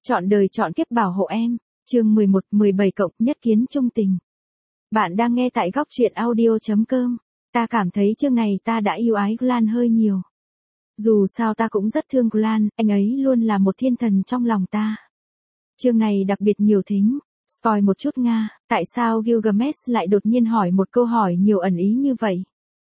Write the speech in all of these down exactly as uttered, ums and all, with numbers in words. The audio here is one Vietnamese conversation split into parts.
Chọn đời chọn kiếp bảo hộ em. Chương mười một, mười bảy cộng nhất kiến chung tình. Bạn đang nghe tại góc truyện audio chấm com. Ta cảm thấy chương này ta đã yêu ái Glenn hơi nhiều. Dù sao ta cũng rất thương Glenn, anh ấy luôn là một thiên thần trong lòng ta. Chương này đặc biệt nhiều thính. Spoil một chút Nga, tại sao Gilgamesh lại đột nhiên hỏi một câu hỏi nhiều ẩn ý như vậy?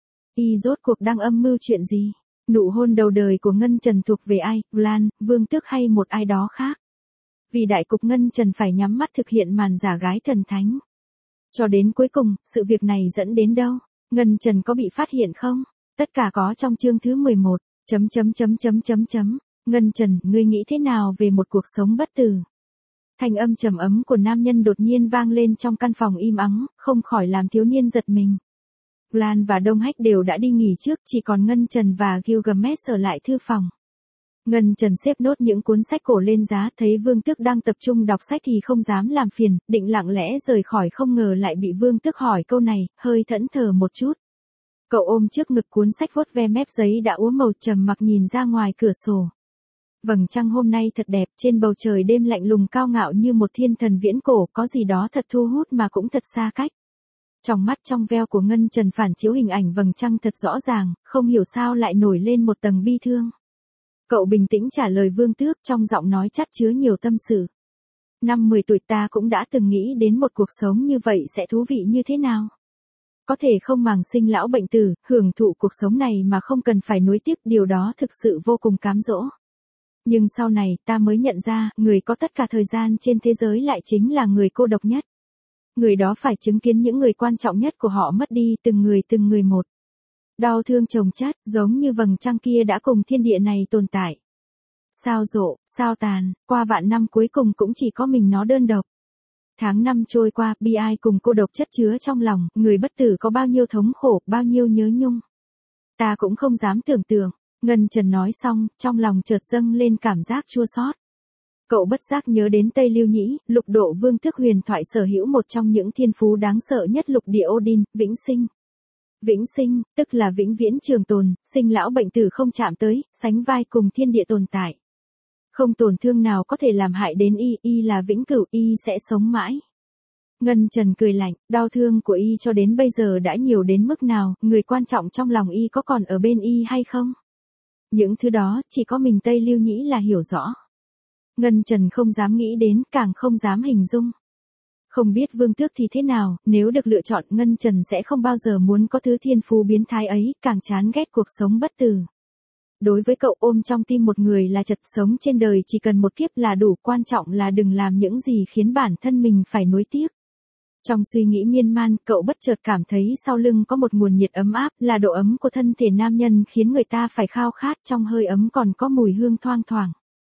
Y rốt cuộc đang âm mưu chuyện gì? Nụ hôn đầu đời của Ngân Trần thuộc về ai, Glenn, Vương Tước hay một ai đó khác? Vì đại cục Ngân Trần phải nhắm mắt thực hiện màn giả gái thần thánh. Cho đến cuối cùng, sự việc này dẫn đến đâu? Ngân Trần có bị phát hiện không? Tất cả có trong chương thứ mười một. Chấm chấm chấm chấm chấm chấm. Ngân Trần, ngươi nghĩ thế nào về một cuộc sống bất tử? Thanh âm trầm ấm của nam nhân đột nhiên vang lên trong căn phòng im ắng, không khỏi làm thiếu niên giật mình. Glenn và Đông Hách đều đã đi nghỉ trước, chỉ còn Ngân Trần và Gilgamesh ở lại thư phòng. Ngân Trần xếp nốt những cuốn sách cổ lên giá, thấy Vương Tước đang tập trung đọc sách thì không dám làm phiền, định lặng lẽ rời khỏi, không ngờ lại bị Vương Tước hỏi câu này, hơi thẫn thờ một chút. Cậu ôm trước ngực cuốn sách vuốt ve mép giấy đã úa màu trầm mặc nhìn ra ngoài cửa sổ. Vầng trăng hôm nay thật đẹp, trên bầu trời đêm lạnh lùng cao ngạo như một thiên thần viễn cổ, có gì đó thật thu hút mà cũng thật xa cách. Trong mắt trong veo của Ngân Trần phản chiếu hình ảnh vầng trăng thật rõ ràng, không hiểu sao lại nổi lên một tầng bi thương. Cậu bình tĩnh trả lời Vương Tước, trong giọng nói chắt chứa nhiều tâm sự. Năm mười tuổi ta cũng đã từng nghĩ đến một cuộc sống như vậy sẽ thú vị như thế nào. Có thể không màng sinh lão bệnh tử, hưởng thụ cuộc sống này mà không cần phải nuối tiếc, điều đó thực sự vô cùng cám dỗ. Nhưng sau này ta mới nhận ra, người có tất cả thời gian trên thế giới lại chính là người cô độc nhất. Người đó phải chứng kiến những người quan trọng nhất của họ mất đi, từng người từng người một. Đau thương chồng chất, giống như vầng trăng kia đã cùng thiên địa này tồn tại. Sao rộ, sao tàn, qua vạn năm cuối cùng cũng chỉ có mình nó đơn độc. Tháng năm trôi qua, bi ai cùng cô độc chất chứa trong lòng, người bất tử có bao nhiêu thống khổ, bao nhiêu nhớ nhung. Ta cũng không dám tưởng tượng. Ngân Trần nói xong, trong lòng chợt dâng lên cảm giác chua xót. Cậu bất giác nhớ đến Tây Lưu Nhĩ, lục độ Vương Tước huyền thoại sở hữu một trong những thiên phú đáng sợ nhất lục địa Odin, vĩnh sinh. Vĩnh sinh, tức là vĩnh viễn trường tồn, sinh lão bệnh tử không chạm tới, sánh vai cùng thiên địa tồn tại. Không tổn thương nào có thể làm hại đến y, y là vĩnh cửu, y sẽ sống mãi. Ngân Trần cười lạnh, đau thương của y cho đến bây giờ đã nhiều đến mức nào, người quan trọng trong lòng y có còn ở bên y hay không? Những thứ đó, chỉ có mình Tây Lưu Nhĩ là hiểu rõ. Ngân Trần không dám nghĩ đến, càng không dám hình dung. Không biết Vương Tước thì thế nào, nếu được lựa chọn Ngân Trần sẽ không bao giờ muốn có thứ thiên phú biến thái ấy, càng chán ghét cuộc sống bất tử. Đối với cậu, ôm trong tim một người là chật, sống trên đời chỉ cần một kiếp là đủ, quan trọng là đừng làm những gì khiến bản thân mình phải nuối tiếc. Trong suy nghĩ miên man, cậu bất chợt cảm thấy sau lưng có một nguồn nhiệt ấm áp, là độ ấm của thân thể nam nhân khiến người ta phải khao khát, trong hơi ấm còn có mùi hương thoang thoảng.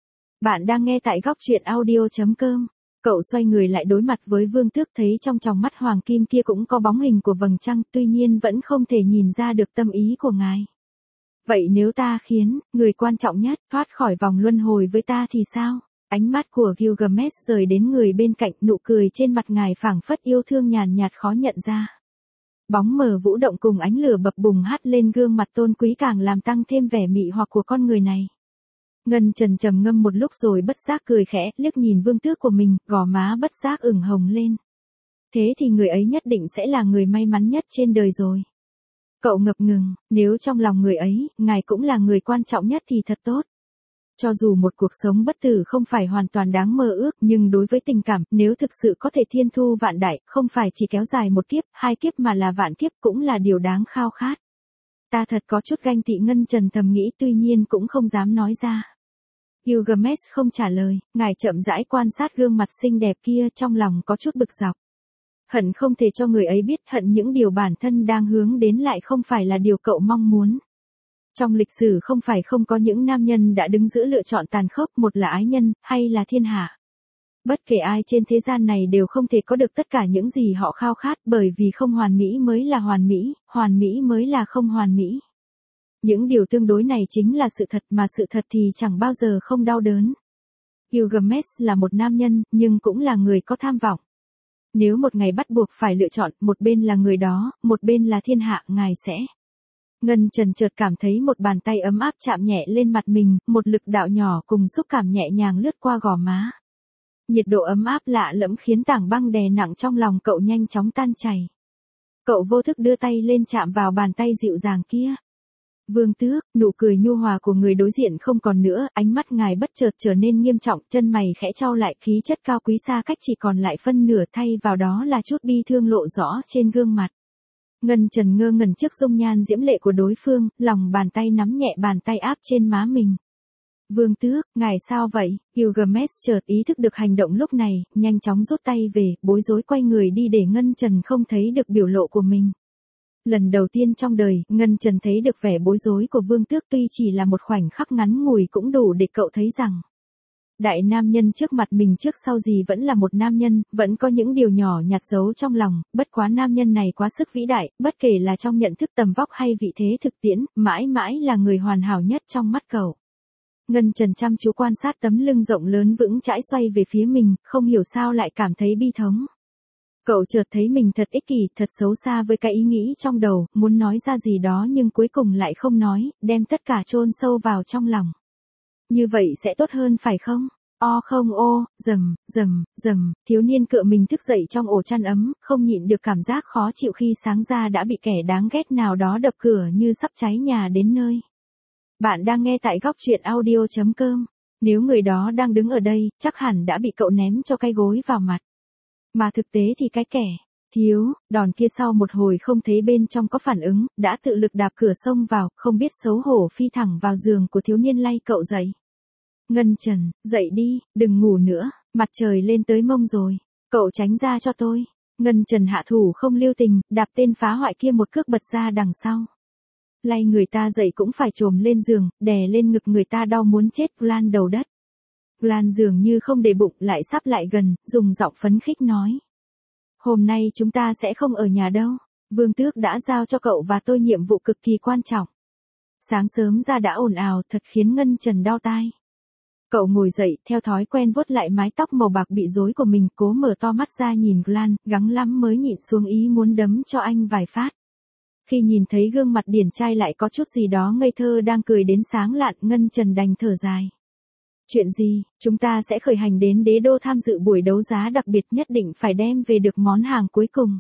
Bạn đang nghe tại góc truyện audio chấm com. Cậu xoay người lại đối mặt với Vương Tước, thấy trong tròng mắt hoàng kim kia cũng có bóng hình của vầng trăng, tuy nhiên vẫn không thể nhìn ra được tâm ý của ngài. Vậy nếu ta khiến, người quan trọng nhất, thoát khỏi vòng luân hồi với ta thì sao? Ánh mắt của Gilgamesh rời đến người bên cạnh, nụ cười trên mặt ngài phảng phất yêu thương nhàn nhạt khó nhận ra. Bóng mờ vũ động cùng ánh lửa bập bùng hắt lên gương mặt tôn quý càng làm tăng thêm vẻ mị hoặc của con người này. Ngân Trần trầm ngâm một lúc rồi bất giác cười khẽ, liếc nhìn Vương Tước của mình, gò má bất giác ửng hồng lên. Thế thì người ấy nhất định sẽ là người may mắn nhất trên đời rồi. Cậu ngập ngừng, nếu trong lòng người ấy, ngài cũng là người quan trọng nhất thì thật tốt. Cho dù một cuộc sống bất tử không phải hoàn toàn đáng mơ ước, nhưng đối với tình cảm, nếu thực sự có thể thiên thu vạn đại, không phải chỉ kéo dài một kiếp, hai kiếp mà là vạn kiếp cũng là điều đáng khao khát. Ta thật có chút ganh tị, Ngân Trần thầm nghĩ, tuy nhiên cũng không dám nói ra. Gilgamesh không trả lời, ngài chậm rãi quan sát gương mặt xinh đẹp kia, trong lòng có chút bực dọc. Hận không thể cho người ấy biết, hận những điều bản thân đang hướng đến lại không phải là điều cậu mong muốn. Trong lịch sử không phải không có những nam nhân đã đứng giữa lựa chọn tàn khốc, một là ái nhân, hay là thiên hạ. Bất kể ai trên thế gian này đều không thể có được tất cả những gì họ khao khát, bởi vì không hoàn mỹ mới là hoàn mỹ, hoàn mỹ mới là không hoàn mỹ. Những điều tương đối này chính là sự thật, mà sự thật thì chẳng bao giờ không đau đớn. Gilgamesh là một nam nhân, nhưng cũng là người có tham vọng. Nếu một ngày bắt buộc phải lựa chọn, một bên là người đó, một bên là thiên hạ, ngài sẽ... Ngân Trần chợt cảm thấy một bàn tay ấm áp chạm nhẹ lên mặt mình, một lực đạo nhỏ cùng xúc cảm nhẹ nhàng lướt qua gò má. Nhiệt độ ấm áp lạ lẫm khiến tảng băng đè nặng trong lòng cậu nhanh chóng tan chảy. Cậu vô thức đưa tay lên chạm vào bàn tay dịu dàng kia. Vương Tước, nụ cười nhu hòa của người đối diện không còn nữa, ánh mắt ngài bất chợt trở nên nghiêm trọng, chân mày khẽ chau lại, khí chất cao quý xa cách chỉ còn lại phân nửa, thay vào đó là chút bi thương lộ rõ trên gương mặt. Ngân Trần ngơ ngẩn trước dung nhan diễm lệ của đối phương, lòng bàn tay nắm nhẹ bàn tay áp trên má mình. Vương Tước, ngài sao vậy? Gilgamesh chợt ý thức được hành động lúc này, nhanh chóng rút tay về, bối rối quay người đi để Ngân Trần không thấy được biểu lộ của mình. Lần đầu tiên trong đời, Ngân Trần thấy được vẻ bối rối của Vương Tước, tuy chỉ là một khoảnh khắc ngắn ngủi cũng đủ để cậu thấy rằng đại nam nhân trước mặt mình trước sau gì vẫn là một nam nhân, vẫn có những điều nhỏ nhặt giấu trong lòng, bất quá nam nhân này quá sức vĩ đại, bất kể là trong nhận thức tầm vóc hay vị thế thực tiễn, mãi mãi là người hoàn hảo nhất trong mắt cậu. Ngân Trần chăm chú quan sát tấm lưng rộng lớn vững chãi xoay về phía mình, không hiểu sao lại cảm thấy bi thống. Cậu chợt thấy mình thật ích kỷ, thật xấu xa với cái ý nghĩ trong đầu, muốn nói ra gì đó nhưng cuối cùng lại không nói, đem tất cả chôn sâu vào trong lòng. Như vậy sẽ tốt hơn phải không? O không ô, rầm, rầm, rầm, thiếu niên cựa mình thức dậy trong ổ chăn ấm, không nhịn được cảm giác khó chịu khi sáng ra đã bị kẻ đáng ghét nào đó đập cửa như sắp cháy nhà đến nơi. Bạn đang nghe tại góc truyện audio chấm com. Nếu người đó đang đứng ở đây, chắc hẳn đã bị cậu ném cho cái gối vào mặt. Mà thực tế thì cái kẻ thiếu đòn kia sau một hồi không thấy bên trong có phản ứng, đã tự lực đạp cửa xông vào, không biết xấu hổ phi thẳng vào giường của thiếu niên lay cậu dậy. Ngân Trần, dậy đi, đừng ngủ nữa, mặt trời lên tới mông rồi, cậu tránh ra cho tôi. Ngân Trần hạ thủ không lưu tình, đạp tên phá hoại kia một cước bật ra đằng sau. Lay người ta dậy cũng phải trồm lên giường, đè lên ngực người ta đau muốn chết, Lan đầu đất. Lan dường như không để bụng, lại sắp lại gần, dùng giọng phấn khích nói. Hôm nay chúng ta sẽ không ở nhà đâu, Vương Tước đã giao cho cậu và tôi nhiệm vụ cực kỳ quan trọng. Sáng sớm ra đã ồn ào thật khiến Ngân Trần đau tai. Cậu ngồi dậy, theo thói quen vuốt lại mái tóc màu bạc bị rối của mình, cố mở to mắt ra nhìn Lan, gắng lắm mới nhịn xuống ý muốn đấm cho anh vài phát. Khi nhìn thấy gương mặt điển trai lại có chút gì đó ngây thơ đang cười đến sáng lạn, Ngân Trần đành thở dài. Chuyện gì, chúng ta sẽ khởi hành đến đế đô tham dự buổi đấu giá đặc biệt, nhất định phải đem về được món hàng cuối cùng.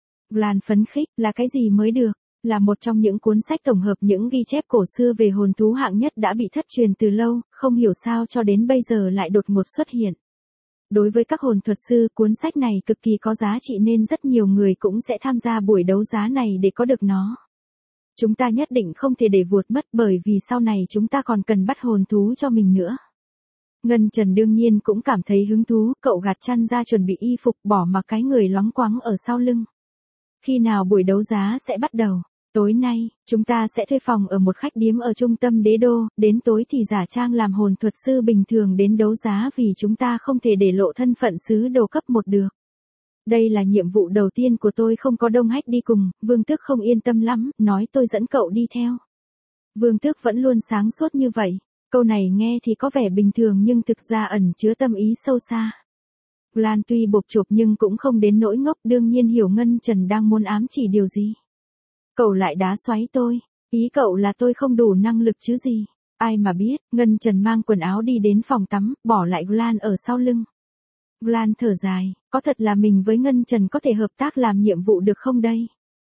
Lan phấn khích, là cái gì mới được? Là một trong những cuốn sách tổng hợp những ghi chép cổ xưa về hồn thú hạng nhất đã bị thất truyền từ lâu, không hiểu sao cho đến bây giờ lại đột ngột xuất hiện. Đối với các hồn thuật sư, cuốn sách này cực kỳ có giá trị nên rất nhiều người cũng sẽ tham gia buổi đấu giá này để có được nó. Chúng ta nhất định không thể để vụt mất, bởi vì sau này chúng ta còn cần bắt hồn thú cho mình nữa. Ngân Trần đương nhiên cũng cảm thấy hứng thú, cậu gạt chăn ra chuẩn bị y phục, bỏ mặc cái người loáng quáng ở sau lưng. Khi nào buổi đấu giá sẽ bắt đầu? Tối nay, chúng ta sẽ thuê phòng ở một khách điếm ở trung tâm đế đô, đến tối thì giả trang làm hồn thuật sư bình thường đến đấu giá vì chúng ta không thể để lộ thân phận sứ đồ cấp một được. Đây là nhiệm vụ đầu tiên của tôi, không có Đông Hách đi cùng, Vương Tước không yên tâm lắm, nói tôi dẫn cậu đi theo. Vương Tước vẫn luôn sáng suốt như vậy. Câu này nghe thì có vẻ bình thường nhưng thực ra ẩn chứa tâm ý sâu xa. Lan tuy bộp chộp nhưng cũng không đến nỗi ngốc, đương nhiên hiểu Ngân Trần đang muốn ám chỉ điều gì. Cậu lại đá xoáy tôi, ý cậu là tôi không đủ năng lực chứ gì. Ai mà biết, Ngân Trần mang quần áo đi đến phòng tắm, bỏ lại Lan ở sau lưng. Lan thở dài, có thật là mình với Ngân Trần có thể hợp tác làm nhiệm vụ được không đây?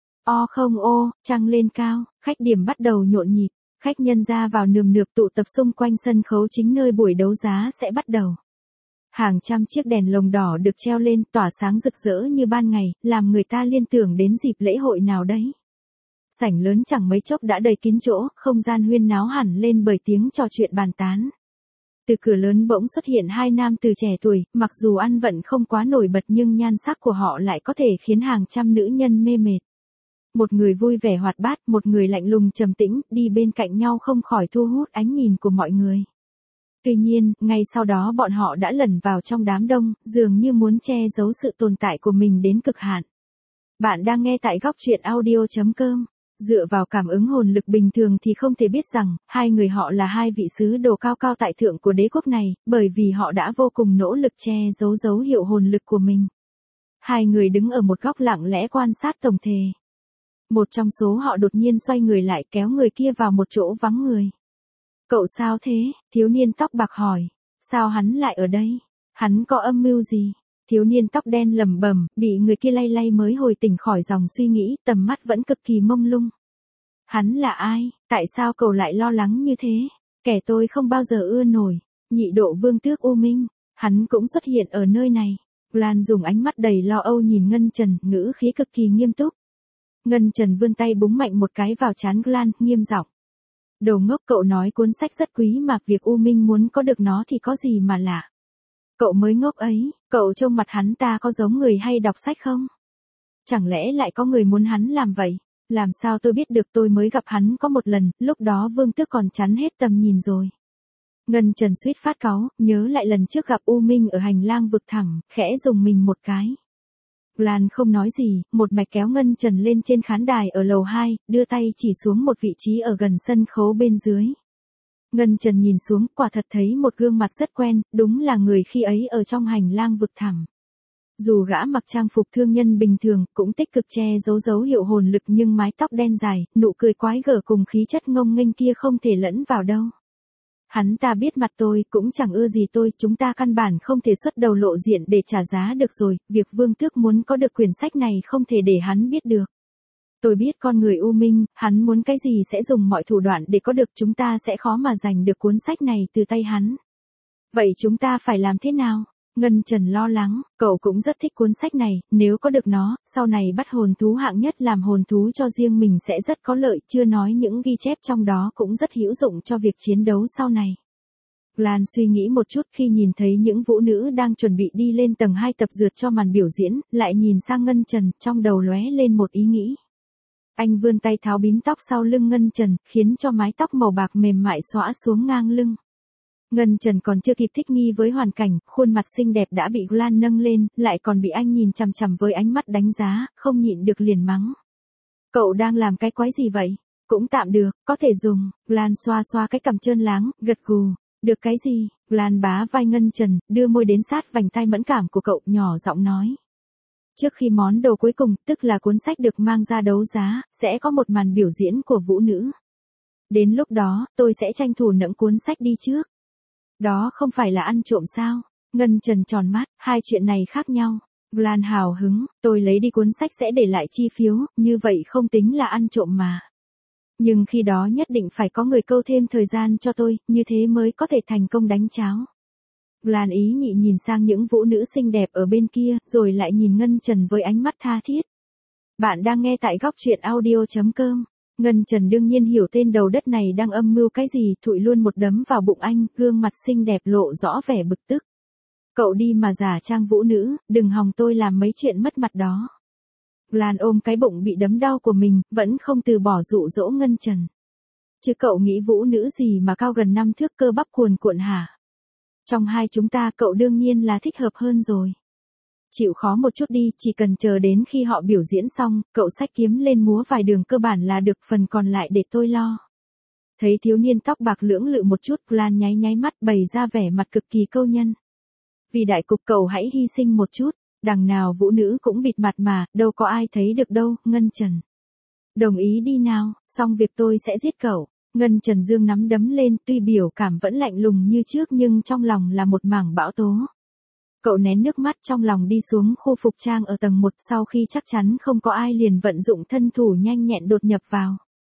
O không ô, trăng lên cao, khách điểm bắt đầu nhộn nhịp. Khách nhân ra vào nườm nượp tụ tập xung quanh sân khấu chính nơi buổi đấu giá sẽ bắt đầu. Hàng trăm chiếc đèn lồng đỏ được treo lên, tỏa sáng rực rỡ như ban ngày, làm người ta liên tưởng đến dịp lễ hội nào đấy. Sảnh lớn chẳng mấy chốc đã đầy kín chỗ, không gian huyên náo hẳn lên bởi tiếng trò chuyện bàn tán. Từ cửa lớn bỗng xuất hiện hai nam từ trẻ tuổi, mặc dù ăn vận không quá nổi bật nhưng nhan sắc của họ lại có thể khiến hàng trăm nữ nhân mê mệt. Một người vui vẻ hoạt bát, một người lạnh lùng trầm tĩnh, đi bên cạnh nhau không khỏi thu hút ánh nhìn của mọi người. Tuy nhiên, ngay sau đó bọn họ đã lẩn vào trong đám đông, dường như muốn che giấu sự tồn tại của mình đến cực hạn. Bạn đang nghe tại góc truyện audio chấm com. Dựa vào cảm ứng hồn lực bình thường thì không thể biết rằng, hai người họ là hai vị sứ đồ cao cao tại thượng của đế quốc này, bởi vì họ đã vô cùng nỗ lực che giấu dấu hiệu hồn lực của mình. Hai người đứng ở một góc lặng lẽ quan sát tổng thể. Một trong số họ đột nhiên xoay người lại kéo người kia vào một chỗ vắng người. Cậu sao thế? Thiếu niên tóc bạc hỏi. Sao hắn lại ở đây? Hắn có âm mưu gì? Thiếu niên tóc đen lẩm bẩm, bị người kia lay lay mới hồi tỉnh khỏi dòng suy nghĩ, tầm mắt vẫn cực kỳ mông lung. Hắn là ai? Tại sao cậu lại lo lắng như thế? Kẻ tôi không bao giờ ưa nổi. Nhị độ vương tước U Minh. Hắn cũng xuất hiện ở nơi này. Lan dùng ánh mắt đầy lo âu nhìn Ngân Trần, ngữ khí cực kỳ nghiêm túc. Ngân Trần vươn tay búng mạnh một cái vào trán Lan, nghiêm giọng. Đồ ngốc, cậu nói cuốn sách rất quý mà việc U Minh muốn có được nó thì có gì mà lạ. Cậu mới ngốc ấy, cậu trông mặt hắn ta có giống người hay đọc sách không? Chẳng lẽ lại có người muốn hắn làm vậy? Làm sao tôi biết được, tôi mới gặp hắn có một lần, lúc đó vương tước còn chắn hết tầm nhìn rồi. Ngân Trần suýt phát cáu, nhớ lại lần trước gặp U Minh ở hành lang vực thẳm, khẽ dùng mình một cái. Lan không nói gì, một mạch kéo Ngân Trần lên trên khán đài ở lầu hai, đưa tay chỉ xuống một vị trí ở gần sân khấu bên dưới. Ngân Trần nhìn xuống, quả thật thấy một gương mặt rất quen, đúng là người khi ấy ở trong hành lang vực thẳm. Dù gã mặc trang phục thương nhân bình thường, cũng tích cực che giấu dấu hiệu hồn lực, nhưng mái tóc đen dài, nụ cười quái gở cùng khí chất ngông nghênh kia không thể lẫn vào đâu. Hắn ta biết mặt tôi, cũng chẳng ưa gì tôi, chúng ta căn bản không thể xuất đầu lộ diện để trả giá được rồi, việc vương tước muốn có được quyển sách này không thể để hắn biết được. Tôi biết con người U Minh, hắn muốn cái gì sẽ dùng mọi thủ đoạn để có được, chúng ta sẽ khó mà giành được cuốn sách này từ tay hắn. Vậy chúng ta phải làm thế nào? Ngân Trần lo lắng, cậu cũng rất thích cuốn sách này, nếu có được nó, sau này bắt hồn thú hạng nhất làm hồn thú cho riêng mình sẽ rất có lợi, chưa nói những ghi chép trong đó cũng rất hữu dụng cho việc chiến đấu sau này. Lan suy nghĩ một chút khi nhìn thấy những vũ nữ đang chuẩn bị đi lên tầng hai tập dượt cho màn biểu diễn, lại nhìn sang Ngân Trần, trong đầu lóe lên một ý nghĩ. Anh vươn tay tháo bím tóc sau lưng Ngân Trần, khiến cho mái tóc màu bạc mềm mại xõa xuống ngang lưng. Ngân Trần còn chưa kịp thích nghi với hoàn cảnh, khuôn mặt xinh đẹp đã bị Lan nâng lên, lại còn bị anh nhìn chằm chằm với ánh mắt đánh giá, không nhịn được liền mắng. Cậu đang làm cái quái gì vậy? Cũng tạm được, có thể dùng. Lan xoa xoa cái cằm trơn láng, gật gù. Được cái gì? Lan bá vai Ngân Trần, đưa môi đến sát vành tai mẫn cảm của cậu, nhỏ giọng nói. Trước khi món đồ cuối cùng, tức là cuốn sách được mang ra đấu giá, sẽ có một màn biểu diễn của vũ nữ. Đến lúc đó, tôi sẽ tranh thủ nẫm cuốn sách đi trước. Đó không phải là ăn trộm sao? Ngân Trần tròn mắt, hai chuyện này khác nhau. Lan hào hứng, tôi lấy đi cuốn sách sẽ để lại chi phiếu, như vậy không tính là ăn trộm mà. Nhưng khi đó nhất định phải có người câu thêm thời gian cho tôi, như thế mới có thể thành công đánh cháo. Lan ý nhị nhìn sang những vũ nữ xinh đẹp ở bên kia, rồi lại nhìn Ngân Trần với ánh mắt tha thiết. Bạn đang nghe tại góc truyện audio chấm com. Ngân Trần đương nhiên hiểu tên đầu đất này đang âm mưu cái gì, thụi luôn một đấm vào bụng anh, gương mặt xinh đẹp lộ rõ vẻ bực tức. Cậu đi mà giả trang vũ nữ, đừng hòng tôi làm mấy chuyện mất mặt đó. Lan ôm cái bụng bị đấm đau của mình, vẫn không từ bỏ dụ dỗ Ngân Trần. Chứ cậu nghĩ vũ nữ gì mà cao gần năm thước cơ bắp cuồn cuộn hả? Trong hai chúng ta cậu đương nhiên là thích hợp hơn rồi. Chịu khó một chút đi, chỉ cần chờ đến khi họ biểu diễn xong, cậu xách kiếm lên múa vài đường cơ bản là được, phần còn lại để tôi lo. Thấy thiếu niên tóc bạc lưỡng lự một chút, Lan nháy nháy mắt bày ra vẻ mặt cực kỳ câu nhân. Vì đại cục cậu hãy hy sinh một chút, đằng nào vũ nữ cũng bịt mặt mà, đâu có ai thấy được đâu, Ngân Trần. Đồng ý đi nào, xong việc tôi sẽ giết cậu. Ngân Trần dương nắm đấm lên, tuy biểu cảm vẫn lạnh lùng như trước nhưng trong lòng là một mảng bão tố. Cậu nén nước mắt trong lòng đi xuống khu phục trang ở tầng một, sau khi chắc chắn không có ai liền vận dụng thân thủ nhanh nhẹn đột nhập vào.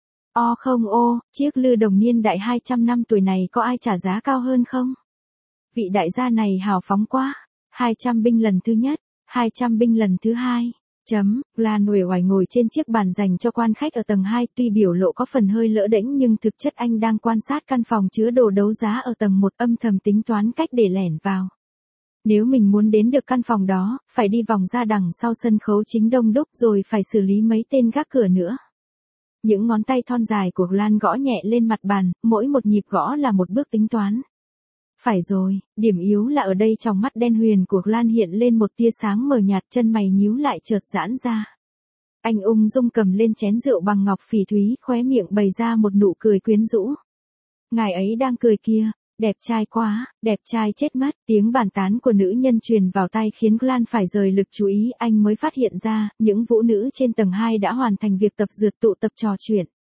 O không ô, chiếc lư đồng niên đại hai trăm năm tuổi này có ai trả giá cao hơn không? Vị đại gia này hào phóng quá. hai trăm binh lần thứ nhất, hai trăm binh lần thứ hai. Chấm, Lan uể oải ngồi trên chiếc bàn dành cho quan khách ở tầng hai, tuy biểu lộ có phần hơi lỡ đễnh nhưng thực chất anh đang quan sát căn phòng chứa đồ đấu giá ở tầng một, âm thầm tính toán cách để lẻn vào. Nếu mình muốn đến được căn phòng đó, phải đi vòng ra đằng sau sân khấu chính đông đúc, rồi phải xử lý mấy tên gác cửa nữa. Những ngón tay thon dài của Lan gõ nhẹ lên mặt bàn, mỗi một nhịp gõ là một bước tính toán. Phải rồi, điểm yếu là ở đây. Trong mắt đen huyền của Lan hiện lên một tia sáng mờ nhạt, chân mày nhíu lại chợt giãn ra. Anh ung dung cầm lên chén rượu bằng ngọc phỉ thúy, khóe miệng bày ra một nụ cười quyến rũ. Ngài ấy đang cười kia, đẹp trai quá, đẹp trai chết mất. Tiếng bàn tán của nữ nhân truyền vào tai khiến Lan phải rời lực chú ý, anh mới phát hiện ra, những vũ nữ trên tầng hai đã hoàn thành việc tập dượt tụ tập trò chuyện.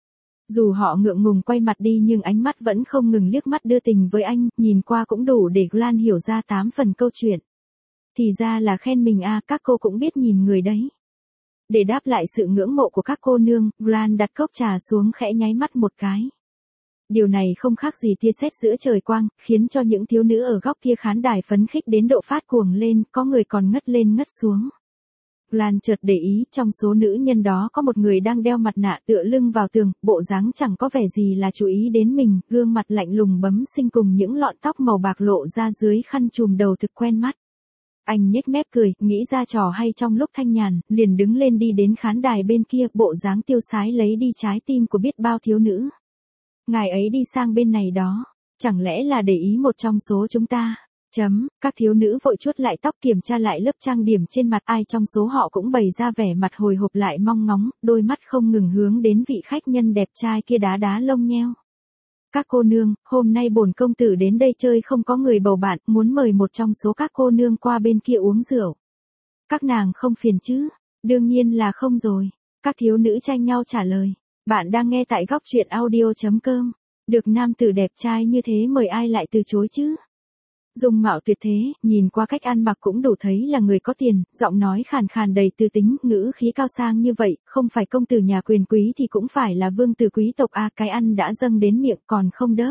Dù họ ngượng ngùng quay mặt đi nhưng ánh mắt vẫn không ngừng liếc mắt đưa tình với anh, nhìn qua cũng đủ để Glenn hiểu ra tám phần câu chuyện. Thì ra là khen mình à, các cô cũng biết nhìn người đấy. Để đáp lại sự ngưỡng mộ của các cô nương, Glenn đặt cốc trà xuống khẽ nháy mắt một cái. Điều này không khác gì tia sét giữa trời quang, khiến cho những thiếu nữ ở góc kia khán đài phấn khích đến độ phát cuồng lên, có người còn ngất lên ngất xuống. Glenn chợt để ý, trong số nữ nhân đó có một người đang đeo mặt nạ tựa lưng vào tường, bộ dáng chẳng có vẻ gì là chú ý đến mình, gương mặt lạnh lùng bấm xinh cùng những lọn tóc màu bạc lộ ra dưới khăn trùm đầu thực quen mắt. Anh nhếch mép cười, nghĩ ra trò hay trong lúc thanh nhàn, liền đứng lên đi đến khán đài bên kia, bộ dáng tiêu sái lấy đi trái tim của biết bao thiếu nữ. Ngài ấy đi sang bên này đó, chẳng lẽ là để ý một trong số chúng ta? Chấm, các thiếu nữ vội chuốt lại tóc kiểm tra lại lớp trang điểm trên mặt, ai trong số họ cũng bày ra vẻ mặt hồi hộp lại mong ngóng, đôi mắt không ngừng hướng đến vị khách nhân đẹp trai kia đá đá lông nheo. Các cô nương, hôm nay bổn công tử đến đây chơi không có người bầu bạn, muốn mời một trong số các cô nương qua bên kia uống rượu. Các nàng không phiền chứ? Đương nhiên là không rồi. Các thiếu nữ tranh nhau trả lời. Bạn đang nghe tại góc truyện audio chấm com. Được nam tử đẹp trai như thế mời ai lại từ chối chứ? Dung mạo tuyệt thế, nhìn qua cách ăn mặc cũng đủ thấy là người có tiền, giọng nói khàn khàn đầy tư tính, ngữ khí cao sang như vậy, không phải công tử nhà quyền quý thì cũng phải là vương tử quý tộc a, cái ăn đã dâng đến miệng còn không đớp.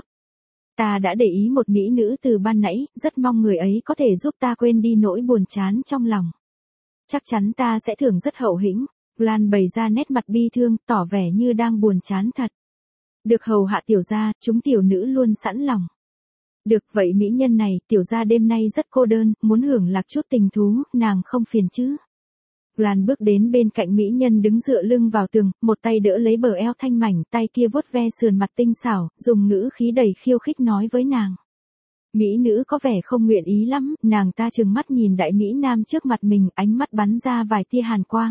Ta đã để ý một mỹ nữ từ ban nãy, rất mong người ấy có thể giúp ta quên đi nỗi buồn chán trong lòng. Chắc chắn ta sẽ thưởng rất hậu hĩnh. Glenn bày ra nét mặt bi thương, tỏ vẻ như đang buồn chán thật. Được hầu hạ tiểu gia, chúng tiểu nữ luôn sẵn lòng. Được vậy mỹ nhân này, tiểu gia đêm nay rất cô đơn, muốn hưởng lạc chút tình thú, nàng không phiền chứ? Glenn bước đến bên cạnh mỹ nhân đứng dựa lưng vào tường, một tay đỡ lấy bờ eo thanh mảnh, tay kia vuốt ve sườn mặt tinh xảo, dùng ngữ khí đầy khiêu khích nói với nàng. Mỹ nữ có vẻ không nguyện ý lắm, nàng ta trừng mắt nhìn đại mỹ nam trước mặt mình, ánh mắt bắn ra vài tia hàn quang.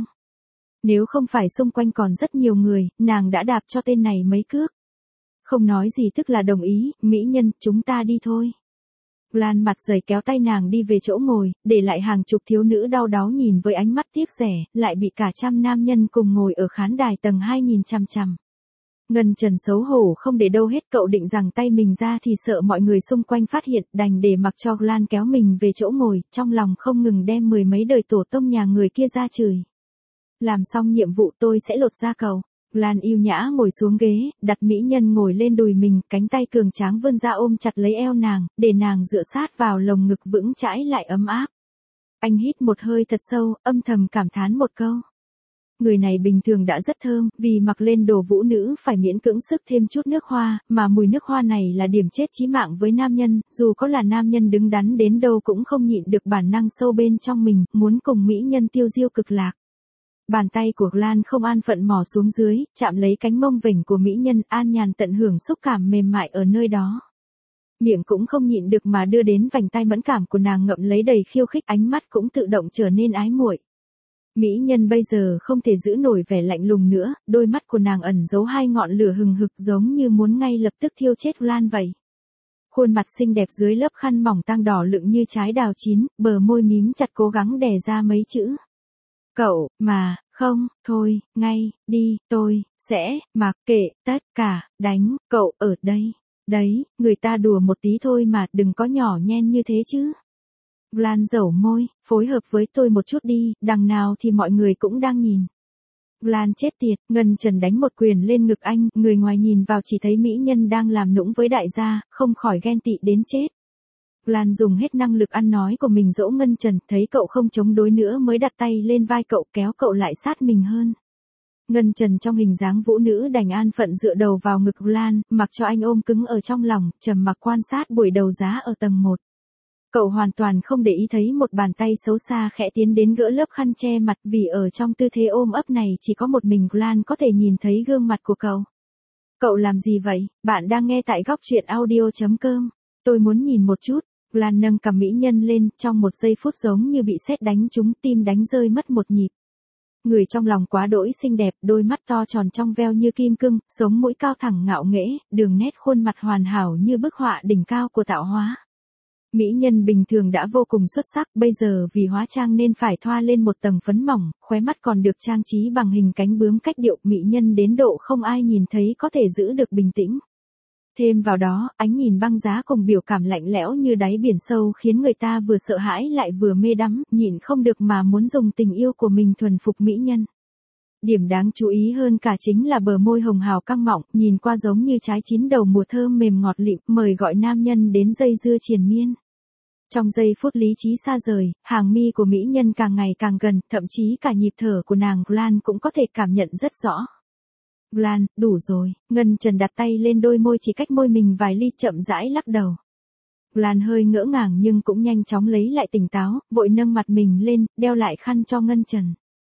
Nếu không phải xung quanh còn rất nhiều người, nàng đã đạp cho tên này mấy cước. Không nói gì tức là đồng ý, mỹ nhân, chúng ta đi thôi. Glenn mặt dày kéo tay nàng đi về chỗ ngồi, để lại hàng chục thiếu nữ đau đáu nhìn với ánh mắt tiếc rẻ, lại bị cả trăm nam nhân cùng ngồi ở khán đài tầng hai nhìn chằm chằm. Ngân Trần xấu hổ không để đâu hết, cậu định giằng tay mình ra thì sợ mọi người xung quanh phát hiện, đành để mặc cho Glenn kéo mình về chỗ ngồi, trong lòng không ngừng đem mười mấy đời tổ tông nhà người kia ra chửi. Làm xong nhiệm vụ tôi sẽ lột da cậu. Glenn yêu nhã ngồi xuống ghế, đặt mỹ nhân ngồi lên đùi mình, cánh tay cường tráng vươn ra ôm chặt lấy eo nàng, để nàng dựa sát vào lồng ngực vững chãi lại ấm áp. Anh hít một hơi thật sâu, âm thầm cảm thán một câu. Người này bình thường đã rất thơm, vì mặc lên đồ vũ nữ phải miễn cưỡng sức thêm chút nước hoa, mà mùi nước hoa này là điểm chết chí mạng với nam nhân, dù có là nam nhân đứng đắn đến đâu cũng không nhịn được bản năng sâu bên trong mình, muốn cùng mỹ nhân tiêu diêu cực lạc. Bàn tay của Glenn không an phận mò xuống dưới, chạm lấy cánh mông vểnh của mỹ nhân, an nhàn tận hưởng xúc cảm mềm mại ở nơi đó. Miệng cũng không nhịn được mà đưa đến vành tai mẫn cảm của nàng ngậm lấy đầy khiêu khích, ánh mắt cũng tự động trở nên ái muội. Mỹ nhân bây giờ không thể giữ nổi vẻ lạnh lùng nữa, đôi mắt của nàng ẩn giấu hai ngọn lửa hừng hực giống như muốn ngay lập tức thiêu chết Glenn vậy. Khuôn mặt xinh đẹp dưới lớp khăn mỏng tang đỏ lựng như trái đào chín, bờ môi mím chặt cố gắng đè ra mấy chữ. Cậu, mà, không, thôi, ngay, đi, tôi, sẽ, mặc kệ, tất cả, đánh, cậu ở đây. Đấy, người ta đùa một tí thôi mà, đừng có nhỏ nhen như thế chứ. Glenn dẩu môi, phối hợp với tôi một chút đi, đằng nào thì mọi người cũng đang nhìn. Glenn chết tiệt, Ngân Trần đánh một quyền lên ngực anh, người ngoài nhìn vào chỉ thấy mỹ nhân đang làm nũng với đại gia, không khỏi ghen tị đến chết. Glenn dùng hết năng lực ăn nói của mình dỗ Ngân Trần, thấy cậu không chống đối nữa mới đặt tay lên vai cậu kéo cậu lại sát mình hơn. Ngân Trần trong hình dáng vũ nữ đành an phận dựa đầu vào ngực Glenn, mặc cho anh ôm cứng ở trong lòng, trầm mặc quan sát buổi đấu giá ở tầng một. Cậu hoàn toàn không để ý thấy một bàn tay xấu xa khẽ tiến đến gỡ lớp khăn che mặt, vì ở trong tư thế ôm ấp này chỉ có một mình Glenn có thể nhìn thấy gương mặt của cậu. Cậu làm gì vậy? Bạn đang nghe tại góc truyện audio chấm com. Tôi muốn nhìn một chút. Glenn nâng cằm mỹ nhân lên, trong một giây phút giống như bị sét đánh trúng, tim đánh rơi mất một nhịp. Người trong lòng quá đỗi xinh đẹp, đôi mắt to tròn trong veo như kim cương, sống mũi cao thẳng ngạo nghễ, đường nét khuôn mặt hoàn hảo như bức họa đỉnh cao của tạo hóa. Mỹ nhân bình thường đã vô cùng xuất sắc, bây giờ vì hóa trang nên phải thoa lên một tầng phấn mỏng, khóe mắt còn được trang trí bằng hình cánh bướm cách điệu mỹ nhân đến độ không ai nhìn thấy có thể giữ được bình tĩnh. Thêm vào đó, ánh nhìn băng giá cùng biểu cảm lạnh lẽo như đáy biển sâu khiến người ta vừa sợ hãi lại vừa mê đắm, nhịn không được mà muốn dùng tình yêu của mình thuần phục mỹ nhân. Điểm đáng chú ý hơn cả chính là bờ môi hồng hào căng mọng, nhìn qua giống như trái chín đầu mùa thơm mềm ngọt lịm, mời gọi nam nhân đến dây dưa triền miên. Trong giây phút lý trí xa rời, hàng mi của mỹ nhân càng ngày càng gần, thậm chí cả nhịp thở của nàng Glan cũng có thể cảm nhận rất rõ. Glan, đủ rồi, Ngân Trần đặt tay lên đôi môi chỉ cách môi mình vài ly chậm rãi lắc đầu. Glan hơi ngỡ ngàng nhưng cũng nhanh chóng lấy lại tỉnh táo, vội nâng mặt mình lên, đeo lại khăn cho Ngân Trần.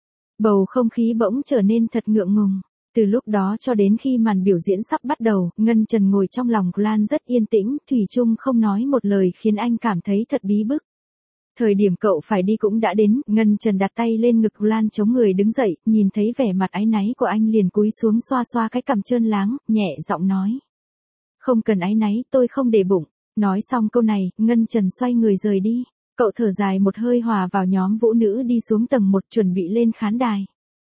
Bầu không khí bỗng trở nên thật ngượng ngùng. Từ lúc đó cho đến khi màn biểu diễn sắp bắt đầu, Ngân Trần ngồi trong lòng Glan rất yên tĩnh, thủy chung không nói một lời khiến anh cảm thấy thật bí bức. Thời điểm cậu phải đi cũng đã đến, Ngân Trần đặt tay lên ngực Glan chống người đứng dậy, nhìn thấy vẻ mặt áy náy của anh liền cúi xuống xoa xoa cái cằm trơn láng, nhẹ giọng nói. Không cần áy náy, tôi không để bụng. Nói xong câu này, Ngân Trần xoay người rời đi. Cậu thở dài một hơi hòa vào nhóm vũ nữ đi xuống tầng một chuẩn bị lên khán đài.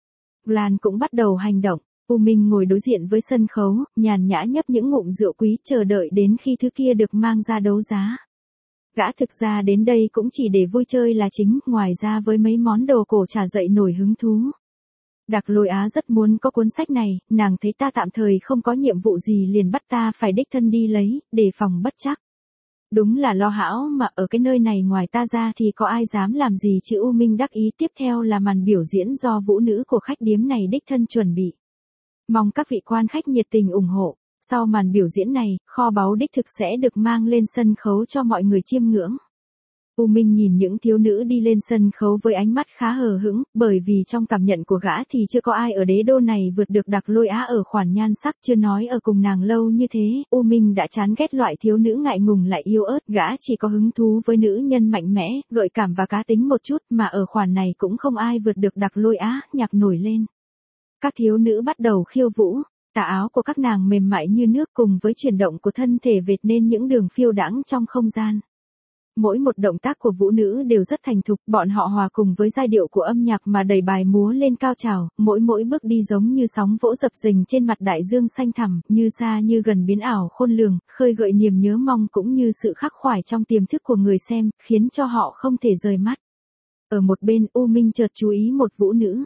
Glan cũng bắt đầu hành động. U Minh ngồi đối diện với sân khấu, nhàn nhã nhấp những ngụm rượu quý chờ đợi đến khi thứ kia được mang ra đấu giá. Gã thực ra đến đây cũng chỉ để vui chơi là chính, ngoài ra với mấy món đồ cổ trà dậy nổi hứng thú. Đặc Lôi Á rất muốn có cuốn sách này, nàng thấy ta tạm thời không có nhiệm vụ gì liền bắt ta phải đích thân đi lấy, để phòng bất trắc. Đúng là lo hão mà ở cái nơi này ngoài ta ra thì có ai dám làm gì chứ. U Minh đắc ý. Tiếp theo là màn biểu diễn do vũ nữ của khách điếm này đích thân chuẩn bị. Mong các vị quan khách nhiệt tình ủng hộ. Sau màn biểu diễn này, kho báu đích thực sẽ được mang lên sân khấu cho mọi người chiêm ngưỡng. U Minh nhìn những thiếu nữ đi lên sân khấu với ánh mắt khá hờ hững, bởi vì trong cảm nhận của gã thì chưa có ai ở đế đô này vượt được Đặc Lôi Á ở khoản nhan sắc, chưa nói ở cùng nàng lâu như thế. U Minh đã chán ghét loại thiếu nữ ngại ngùng lại yếu ớt, gã chỉ có hứng thú với nữ nhân mạnh mẽ, gợi cảm và cá tính một chút, mà ở khoản này cũng không ai vượt được Đặc Lôi Á. Nhạc nổi lên. Các thiếu nữ bắt đầu khiêu vũ. Tà áo của các nàng mềm mại như nước cùng với chuyển động của thân thể vệt nên những đường phiêu đãng trong không gian. Mỗi một động tác của vũ nữ đều rất thành thục, bọn họ hòa cùng với giai điệu của âm nhạc mà đẩy bài múa lên cao trào, mỗi mỗi bước đi giống như sóng vỗ dập dềnh trên mặt đại dương xanh thẳm, như xa như gần biến ảo khôn lường, khơi gợi niềm nhớ mong cũng như sự khắc khoải trong tiềm thức của người xem, khiến cho họ không thể rời mắt. Ở một bên, U Minh chợt chú ý một vũ nữ.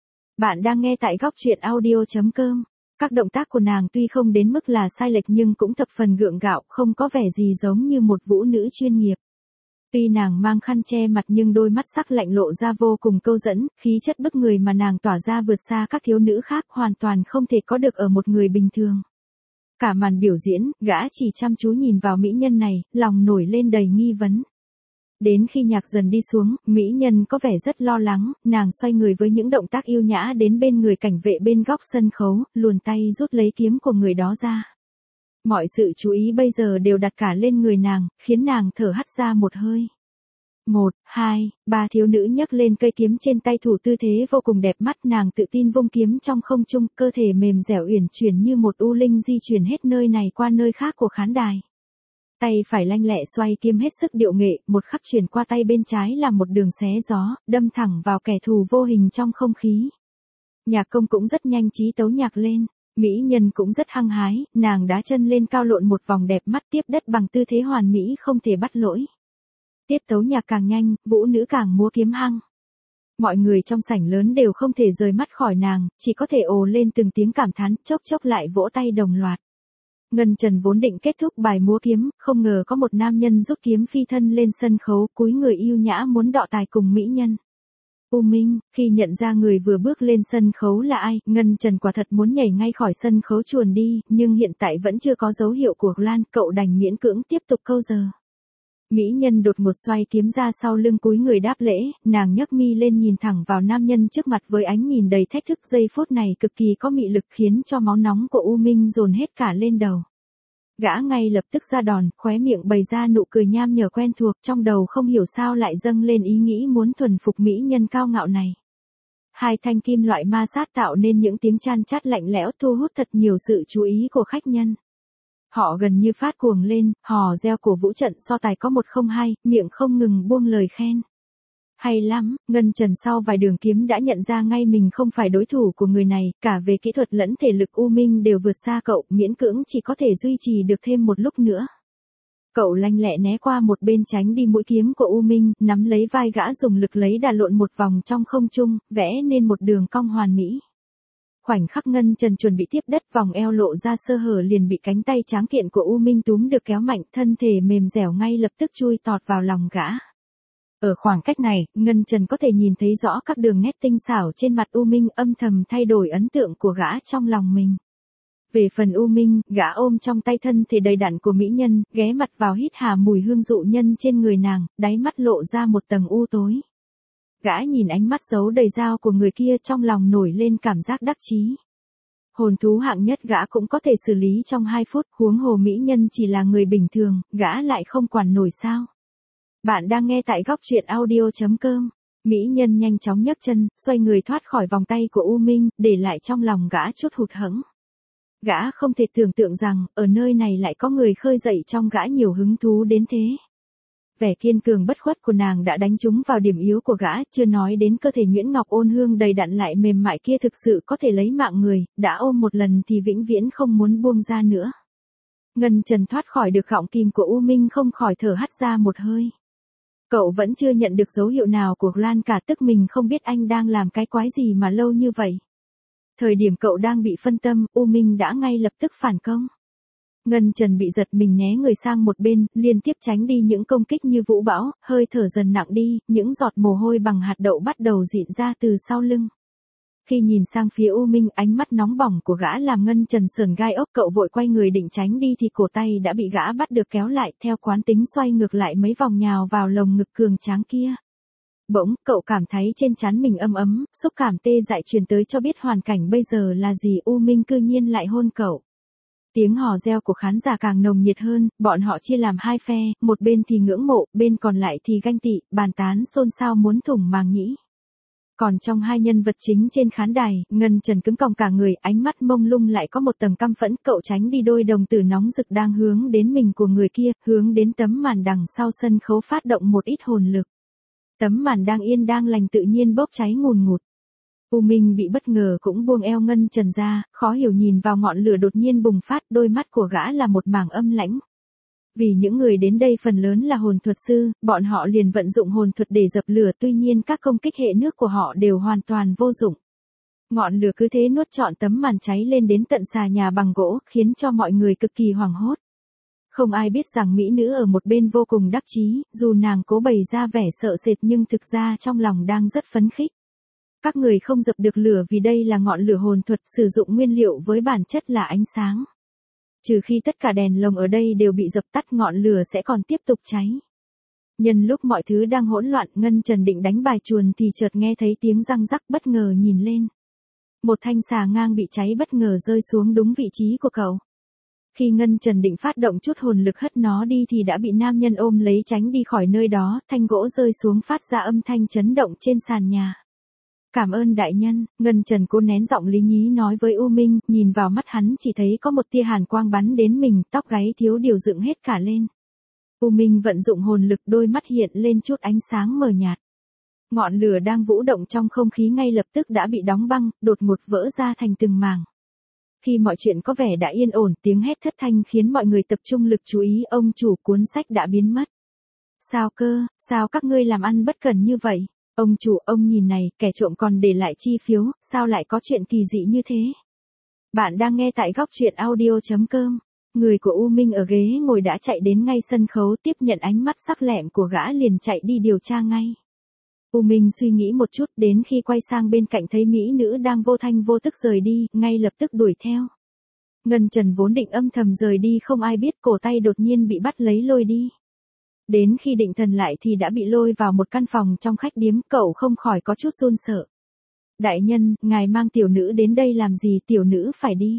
Bạn đang nghe tại góc truyện audio chấm com. Các động tác của nàng tuy không đến mức là sai lệch nhưng cũng thập phần gượng gạo, không có vẻ gì giống như một vũ nữ chuyên nghiệp. Tuy nàng mang khăn che mặt nhưng đôi mắt sắc lạnh lộ ra vô cùng câu dẫn, khí chất bức người mà nàng tỏa ra vượt xa các thiếu nữ khác, hoàn toàn không thể có được ở một người bình thường. Cả màn biểu diễn, gã chỉ chăm chú nhìn vào mỹ nhân này, lòng nổi lên đầy nghi vấn. Đến khi nhạc dần đi xuống, mỹ nhân có vẻ rất lo lắng, nàng xoay người với những động tác yêu nhã đến bên người cảnh vệ bên góc sân khấu, luồn tay rút lấy kiếm của người đó ra. Mọi sự chú ý bây giờ đều đặt cả lên người nàng, khiến nàng thở hắt ra một hơi. Một, hai, ba thiếu nữ nhấc lên cây kiếm trên tay thủ tư thế vô cùng đẹp mắt, nàng tự tin vung kiếm trong không trung, cơ thể mềm dẻo uyển chuyển như một u linh di chuyển hết nơi này qua nơi khác của khán đài. Tay phải lanh lẹ xoay kiếm hết sức điệu nghệ, một khắc chuyển qua tay bên trái là một đường xé gió, đâm thẳng vào kẻ thù vô hình trong không khí. Nhạc công cũng rất nhanh trí tấu nhạc lên. Mỹ nhân cũng rất hăng hái, nàng đá chân lên cao lộn một vòng đẹp mắt tiếp đất bằng tư thế hoàn mỹ không thể bắt lỗi. Tiết tấu nhạc càng nhanh, vũ nữ càng múa kiếm hăng. Mọi người trong sảnh lớn đều không thể rời mắt khỏi nàng, chỉ có thể ồ lên từng tiếng cảm thán, chốc chốc lại vỗ tay đồng loạt. Ngân Trần vốn định kết thúc bài múa kiếm, không ngờ có một nam nhân rút kiếm phi thân lên sân khấu, cúi người yêu nhã muốn đọ tài cùng mỹ nhân. U Minh, khi nhận ra người vừa bước lên sân khấu là ai, Ngân Trần quả thật muốn nhảy ngay khỏi sân khấu chuồn đi, nhưng hiện tại vẫn chưa có dấu hiệu của Glan, cậu đành miễn cưỡng tiếp tục câu giờ. Mỹ nhân đột ngột xoay kiếm ra sau lưng cúi người đáp lễ, nàng nhấc mi lên nhìn thẳng vào nam nhân trước mặt với ánh nhìn đầy thách thức, giây phút này cực kỳ có mị lực khiến cho máu nóng của U Minh dồn hết cả lên đầu. Gã ngay lập tức ra đòn, khóe miệng bày ra nụ cười nham nhở quen thuộc, trong đầu không hiểu sao lại dâng lên ý nghĩ muốn thuần phục mỹ nhân cao ngạo này. Hai thanh kim loại ma sát tạo nên những tiếng chan chát lạnh lẽo thu hút thật nhiều sự chú ý của khách nhân. Họ gần như phát cuồng lên, hò reo cổ vũ trận so tài có một không hai, miệng không ngừng buông lời khen. Hay lắm, Ngân Trần sau vài đường kiếm đã nhận ra ngay mình không phải đối thủ của người này, cả về kỹ thuật lẫn thể lực U Minh đều vượt xa cậu, miễn cưỡng chỉ có thể duy trì được thêm một lúc nữa. Cậu lanh lẹ né qua một bên tránh đi mũi kiếm của U Minh, nắm lấy vai gã dùng lực lấy đà lộn một vòng trong không trung, vẽ nên một đường cong hoàn mỹ. Khoảnh khắc Ngân Trần chuẩn bị tiếp đất, vòng eo lộ ra sơ hở liền bị cánh tay tráng kiện của U Minh túm được kéo mạnh, thân thể mềm dẻo ngay lập tức chui tọt vào lòng gã. Ở khoảng cách này, Ngân Trần có thể nhìn thấy rõ các đường nét tinh xảo trên mặt U Minh, âm thầm thay đổi ấn tượng của gã trong lòng mình. Về phần U Minh, gã ôm trong tay thân thể đầy đặn của mỹ nhân, ghé mặt vào hít hà mùi hương dụ nhân trên người nàng, đáy mắt lộ ra một tầng u tối. Gã nhìn ánh mắt giấu đầy dao của người kia, trong lòng nổi lên cảm giác đắc chí. Hồn thú hạng nhất gã cũng có thể xử lý trong hai phút, huống hồ mỹ nhân chỉ là người bình thường, gã lại không quản nổi sao. Bạn đang nghe tại góc truyện audio chấm com. Mỹ nhân nhanh chóng nhấc chân, xoay người thoát khỏi vòng tay của U Minh, để lại trong lòng gã chút hụt hẫng. Gã không thể tưởng tượng rằng, ở nơi này lại có người khơi dậy trong gã nhiều hứng thú đến thế. Vẻ kiên cường bất khuất của nàng đã đánh trúng vào điểm yếu của gã, chưa nói đến cơ thể nhuyễn ngọc ôn hương đầy đặn lại mềm mại kia thực sự có thể lấy mạng người, đã ôm một lần thì vĩnh viễn không muốn buông ra nữa. Ngân Trần thoát khỏi được gọng kìm của U Minh không khỏi thở hắt ra một hơi. Cậu vẫn chưa nhận được dấu hiệu nào của Lan cả, tức mình không biết anh đang làm cái quái gì mà lâu như vậy. Thời điểm cậu đang bị phân tâm, U Minh đã ngay lập tức phản công. Ngân Trần bị giật mình né người sang một bên, liên tiếp tránh đi những công kích như vũ bão, hơi thở dần nặng đi, những giọt mồ hôi bằng hạt đậu bắt đầu rịn ra từ sau lưng. Khi nhìn sang phía U Minh, ánh mắt nóng bỏng của gã làm Ngân Trần sờn gai ốc, cậu vội quay người định tránh đi thì cổ tay đã bị gã bắt được kéo lại, theo quán tính xoay ngược lại mấy vòng nhào vào lồng ngực cường tráng kia. Bỗng, cậu cảm thấy trên trán mình ấm ấm, xúc cảm tê dại truyền tới cho biết hoàn cảnh bây giờ là gì, U Minh cư nhiên lại hôn cậu. Tiếng hò reo của khán giả càng nồng nhiệt hơn, bọn họ chia làm hai phe, một bên thì ngưỡng mộ, bên còn lại thì ganh tị, bàn tán xôn xao muốn thủng màng nhĩ. Còn trong hai nhân vật chính trên khán đài, Ngân Trần cứng còng cả người, ánh mắt mông lung lại có một tầng căm phẫn, cậu tránh đi đôi đồng tử nóng rực đang hướng đến mình của người kia, hướng đến tấm màn đằng sau sân khấu phát động một ít hồn lực. Tấm màn đang yên đang lành tự nhiên bốc cháy ngùn ngụt. U Minh bị bất ngờ cũng buông eo Ngân Trần ra, khó hiểu nhìn vào ngọn lửa đột nhiên bùng phát, đôi mắt của gã là một mảng âm lãnh. Vì những người đến đây phần lớn là hồn thuật sư, bọn họ liền vận dụng hồn thuật để dập lửa, tuy nhiên các công kích hệ nước của họ đều hoàn toàn vô dụng. Ngọn lửa cứ thế nuốt trọn tấm màn cháy lên đến tận xà nhà bằng gỗ, khiến cho mọi người cực kỳ hoảng hốt. Không ai biết rằng mỹ nữ ở một bên vô cùng đắc chí, dù nàng cố bày ra vẻ sợ sệt nhưng thực ra trong lòng đang rất phấn khích. Các người không dập được lửa vì đây là ngọn lửa hồn thuật, sử dụng nguyên liệu với bản chất là ánh sáng. Trừ khi tất cả đèn lồng ở đây đều bị dập tắt, ngọn lửa sẽ còn tiếp tục cháy. Nhân lúc mọi thứ đang hỗn loạn, Ngân Trần định đánh bài chuồn thì chợt nghe thấy tiếng răng rắc, bất ngờ nhìn lên. Một thanh xà ngang bị cháy bất ngờ rơi xuống đúng vị trí của cậu. Khi Ngân Trần định phát động chút hồn lực hất nó đi thì đã bị nam nhân ôm lấy tránh đi khỏi nơi đó, thanh gỗ rơi xuống phát ra âm thanh chấn động trên sàn nhà. Cảm ơn đại nhân, Ngân Trần cố nén giọng lý nhí nói với U Minh, nhìn vào mắt hắn chỉ thấy có một tia hàn quang bắn đến mình, tóc gáy thiếu điều dựng hết cả lên. U Minh vận dụng hồn lực, đôi mắt hiện lên chút ánh sáng mờ nhạt. Ngọn lửa đang vũ động trong không khí ngay lập tức đã bị đóng băng, đột ngột vỡ ra thành từng mảng. Khi mọi chuyện có vẻ đã yên ổn, tiếng hét thất thanh khiến mọi người tập trung lực chú ý, ông chủ cuốn sách đã biến mất. Sao cơ, sao các ngươi làm ăn bất cẩn như vậy? Ông chủ, ông nhìn này, kẻ trộm còn để lại chi phiếu, sao lại có chuyện kỳ dị như thế? Bạn đang nghe tại góc truyện audio chấm com. Người của U Minh ở ghế ngồi đã chạy đến ngay sân khấu, tiếp nhận ánh mắt sắc lẹm của gã liền chạy đi điều tra ngay. U Minh suy nghĩ một chút, đến khi quay sang bên cạnh thấy mỹ nữ đang vô thanh vô tức rời đi, ngay lập tức đuổi theo. Ngân Trần vốn định âm thầm rời đi không ai biết, cổ tay đột nhiên bị bắt lấy lôi đi. Đến khi định thần lại thì đã bị lôi vào một căn phòng trong khách điếm, cậu không khỏi có chút run sợ. Đại nhân, ngài mang tiểu nữ đến đây làm gì, tiểu nữ phải đi.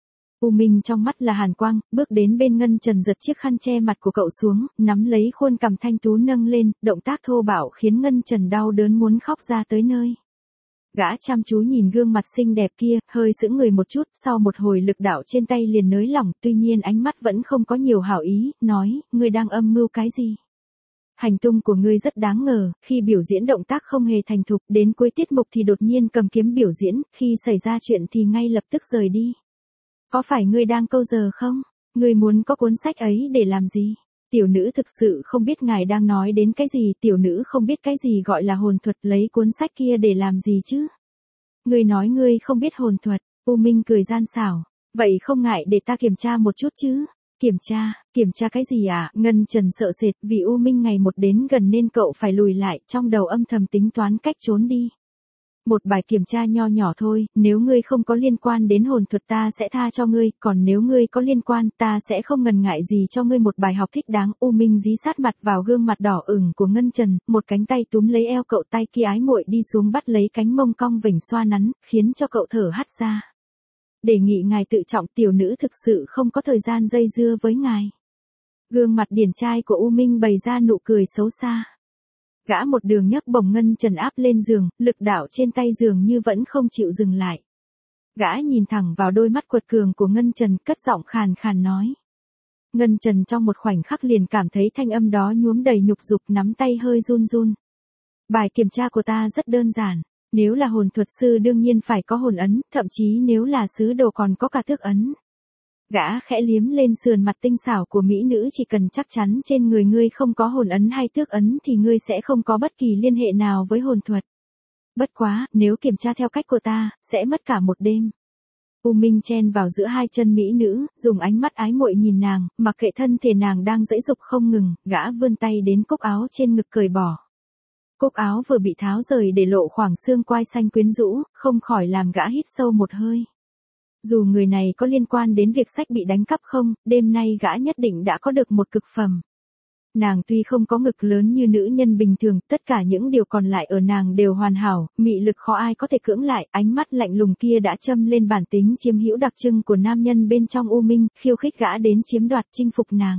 U Minh trong mắt là hàn quang, bước đến bên Ngân Trần giật chiếc khăn che mặt của cậu xuống, nắm lấy khuôn cằm thanh tú nâng lên, động tác thô bạo khiến Ngân Trần đau đớn muốn khóc ra tới nơi. Gã chăm chú nhìn gương mặt xinh đẹp kia, hơi sững người một chút, sau một hồi lực đạo trên tay liền nới lỏng, tuy nhiên ánh mắt vẫn không có nhiều hảo ý, nói, ngươi đang âm mưu cái gì? Hành tung của ngươi rất đáng ngờ, khi biểu diễn động tác không hề thành thục, đến cuối tiết mục thì đột nhiên cầm kiếm biểu diễn, khi xảy ra chuyện thì ngay lập tức rời đi. Có phải ngươi đang câu giờ không? Ngươi muốn có cuốn sách ấy để làm gì? Tiểu nữ thực sự không biết ngài đang nói đến cái gì, tiểu nữ không biết cái gì gọi là hồn thuật, lấy cuốn sách kia để làm gì chứ? Ngươi nói ngươi không biết hồn thuật, U Minh cười gian xảo, vậy không ngại để ta kiểm tra một chút chứ? Kiểm tra, kiểm tra cái gì à? Ngân Trần sợ sệt vì U Minh ngày một đến gần nên cậu phải lùi lại, trong đầu âm thầm tính toán cách trốn đi. Một bài kiểm tra nho nhỏ thôi, nếu ngươi không có liên quan đến hồn thuật ta sẽ tha cho ngươi, còn nếu ngươi có liên quan ta sẽ không ngần ngại gì cho ngươi một bài học thích đáng. U Minh dí sát mặt vào gương mặt đỏ ửng của Ngân Trần, một cánh tay túm lấy eo cậu, tay kia ái muội đi xuống bắt lấy cánh mông cong vểnh xoa nắn, khiến cho cậu thở hắt ra. Đề nghị ngài tự trọng, tiểu nữ thực sự không có thời gian dây dưa với ngài. Gương mặt điển trai của U Minh bày ra nụ cười xấu xa. Gã một đường nhấc bổng Ngân Trần áp lên giường, lực đạo trên tay giường như vẫn không chịu dừng lại. Gã nhìn thẳng vào đôi mắt quật cường của Ngân Trần, cất giọng khàn khàn nói. Ngân Trần trong một khoảnh khắc liền cảm thấy thanh âm đó nhuốm đầy nhục dục, nắm tay hơi run run. Bài kiểm tra của ta rất đơn giản. Nếu là hồn thuật sư đương nhiên phải có hồn ấn, thậm chí nếu là sứ đồ còn có cả thước ấn. Gã khẽ liếm lên sườn mặt tinh xảo của mỹ nữ, chỉ cần chắc chắn trên người ngươi không có hồn ấn hay thước ấn thì ngươi sẽ không có bất kỳ liên hệ nào với hồn thuật. Bất quá, nếu kiểm tra theo cách của ta, sẽ mất cả một đêm. U Minh chen vào giữa hai chân mỹ nữ, dùng ánh mắt ái muội nhìn nàng, mặc kệ thân thể nàng đang giãy giục không ngừng, gã vươn tay đến cúc áo trên ngực cởi bỏ. Cúc áo vừa bị tháo rời để lộ khoảng xương quai xanh quyến rũ, không khỏi làm gã hít sâu một hơi. Dù người này có liên quan đến việc sách bị đánh cắp không, đêm nay gã nhất định đã có được một cực phẩm. Nàng tuy không có ngực lớn như nữ nhân bình thường, tất cả những điều còn lại ở nàng đều hoàn hảo, mị lực khó ai có thể cưỡng lại, ánh mắt lạnh lùng kia đã châm lên bản tính chiếm hữu đặc trưng của nam nhân bên trong U Minh, khiêu khích gã đến chiếm đoạt chinh phục nàng.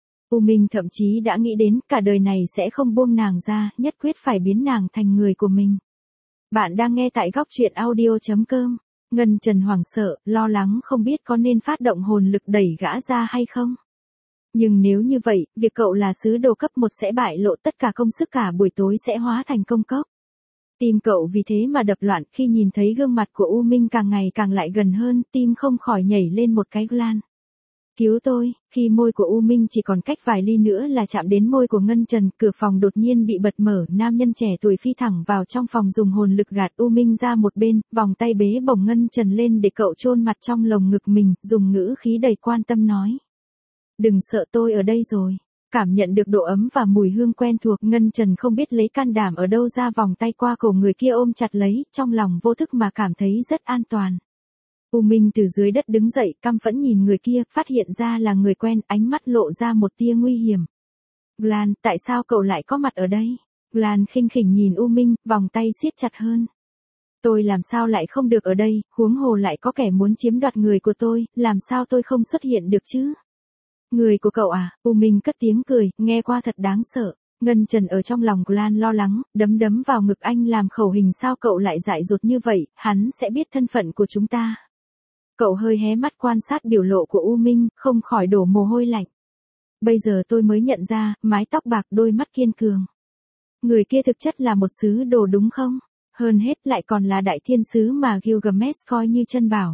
U Minh thậm chí đã nghĩ đến cả đời này sẽ không buông nàng ra, nhất quyết phải biến nàng thành người của mình. Bạn đang nghe tại góc truyện audio chấm com. Ngân Trần hoảng sợ, lo lắng không biết có nên phát động hồn lực đẩy gã ra hay không. Nhưng nếu như vậy, việc cậu là sứ đồ cấp một sẽ bại lộ, tất cả công sức cả buổi tối sẽ hóa thành công cốc. Tim cậu vì thế mà đập loạn, khi nhìn thấy gương mặt của U Minh càng ngày càng lại gần hơn, tim không khỏi nhảy lên một cái glan. Cứu tôi, khi môi của U Minh chỉ còn cách vài ly nữa là chạm đến môi của Ngân Trần, cửa phòng đột nhiên bị bật mở, nam nhân trẻ tuổi phi thẳng vào trong phòng dùng hồn lực gạt U Minh ra một bên, vòng tay bế bổng Ngân Trần lên để cậu chôn mặt trong lồng ngực mình, dùng ngữ khí đầy quan tâm nói. Đừng sợ, tôi ở đây rồi. Cảm nhận được độ ấm và mùi hương quen thuộc, Ngân Trần không biết lấy can đảm ở đâu ra vòng tay qua cổ người kia ôm chặt lấy, trong lòng vô thức mà cảm thấy rất an toàn. U Minh từ dưới đất đứng dậy, căm phẫn nhìn người kia, phát hiện ra là người quen, ánh mắt lộ ra một tia nguy hiểm. Glan, tại sao cậu lại có mặt ở đây? Glan khinh khỉnh nhìn U Minh, vòng tay siết chặt hơn. Tôi làm sao lại không được ở đây, huống hồ lại có kẻ muốn chiếm đoạt người của tôi, làm sao tôi không xuất hiện được chứ? Người của cậu à? U Minh cất tiếng cười, nghe qua thật đáng sợ. Ngân Trần ở trong lòng Glan lo lắng, đấm đấm vào ngực anh làm khẩu hình, sao cậu lại dại dột như vậy, hắn sẽ biết thân phận của chúng ta. Cậu hơi hé mắt quan sát biểu lộ của U Minh, không khỏi đổ mồ hôi lạnh. Bây giờ tôi mới nhận ra, mái tóc bạc, đôi mắt kiên cường. Người kia thực chất là một sứ đồ đúng không? Hơn hết lại còn là đại thiên sứ mà Gilgamesh coi như chân bảo.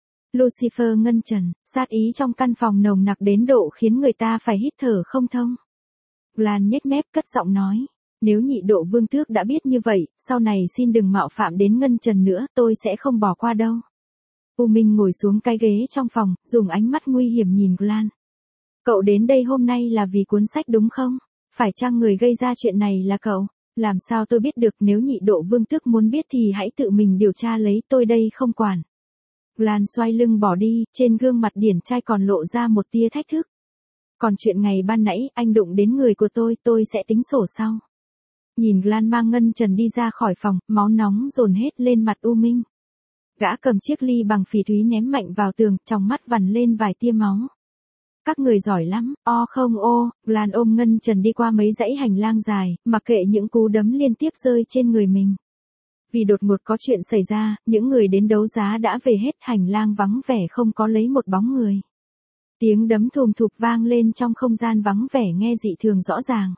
Lucifer. Ngân Trần, sát ý trong căn phòng nồng nặc đến độ khiến người ta phải hít thở không thông. Glan nhếch mép cất giọng nói. Nếu nhị độ vương tước đã biết như vậy, sau này xin đừng mạo phạm đến Ngân Trần nữa, tôi sẽ không bỏ qua đâu. U Minh ngồi xuống cái ghế trong phòng, dùng ánh mắt nguy hiểm nhìn Glan. Cậu đến đây hôm nay là vì cuốn sách đúng không? Phải chăng người gây ra chuyện này là cậu? Làm sao tôi biết được, nếu nhị độ vương tước muốn biết thì hãy tự mình điều tra lấy, tôi đây không quản. Glan xoay lưng bỏ đi, trên gương mặt điển trai còn lộ ra một tia thách thức. Còn chuyện ngày ban nãy, anh đụng đến người của tôi, tôi sẽ tính sổ sau. Nhìn Glan mang Ngân Trần đi ra khỏi phòng, máu nóng dồn hết lên mặt U Minh. Gã cầm chiếc ly bằng phỉ thúy ném mạnh vào tường, trong mắt vằn lên vài tia máu. Các người giỏi lắm, o không ô, Glan ôm Ngân Trần đi qua mấy dãy hành lang dài, mặc kệ những cú đấm liên tiếp rơi trên người mình. Vì đột ngột có chuyện xảy ra, những người đến đấu giá đã về hết, hành lang vắng vẻ không có lấy một bóng người. Tiếng đấm thùm thụp vang lên trong không gian vắng vẻ nghe dị thường rõ ràng.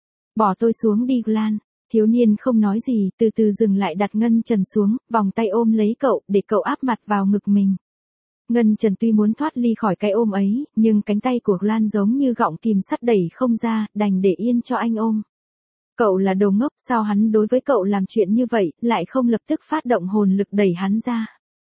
Bỏ tôi xuống đi Glenn. Thiếu niên không nói gì, từ từ dừng lại đặt Ngân Trần xuống, vòng tay ôm lấy cậu, để cậu áp mặt vào ngực mình. Ngân Trần tuy muốn thoát ly khỏi cái ôm ấy, nhưng cánh tay của Glenn giống như gọng kìm sắt đẩy không ra, đành để yên cho anh ôm. Cậu là đồ ngốc, sao hắn đối với cậu làm chuyện như vậy, lại không lập tức phát động hồn lực đẩy hắn ra.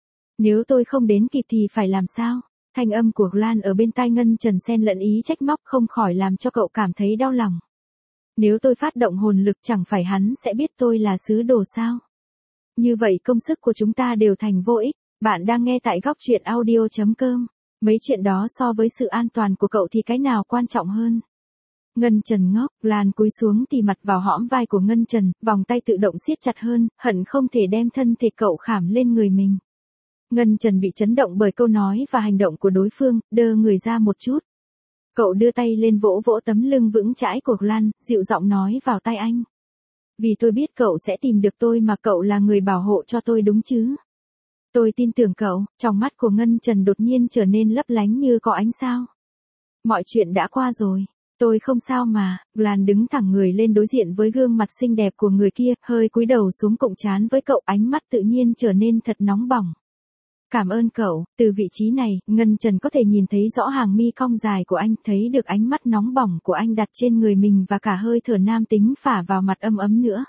Nếu tôi không đến kịp thì phải làm sao? Thanh âm của Glenn ở bên tai Ngân Trần xen lẫn ý trách móc không khỏi làm cho cậu cảm thấy đau lòng. Nếu tôi phát động hồn lực chẳng phải hắn sẽ biết tôi là sứ đồ sao? Như vậy công sức của chúng ta đều thành vô ích. Bạn đang nghe tại góc truyện audio chấm com. Mấy chuyện đó so với sự an toàn của cậu thì cái nào quan trọng hơn? Ngân Trần ngốc, Lan cúi xuống tì mặt vào hõm vai của Ngân Trần, vòng tay tự động siết chặt hơn, hận không thể đem thân thể cậu khảm lên người mình. Ngân Trần bị chấn động bởi câu nói và hành động của đối phương, đơ người ra một chút. Cậu đưa tay lên vỗ vỗ tấm lưng vững chãi của Glenn, dịu giọng nói vào tai anh. Vì tôi biết cậu sẽ tìm được tôi mà cậu là người bảo hộ cho tôi đúng chứ? Tôi tin tưởng cậu. Trong mắt của Ngân Trần đột nhiên trở nên lấp lánh như có ánh sao. Mọi chuyện đã qua rồi. Tôi không sao mà. Glenn đứng thẳng người lên đối diện với gương mặt xinh đẹp của người kia, hơi cúi đầu xuống cụng trán với cậu, ánh mắt tự nhiên trở nên thật nóng bỏng. Cảm ơn cậu, từ vị trí này, Ngân Trần có thể nhìn thấy rõ hàng mi cong dài của anh, thấy được ánh mắt nóng bỏng của anh đặt trên người mình và cả hơi thở nam tính phả vào mặt ấm ấm nữa.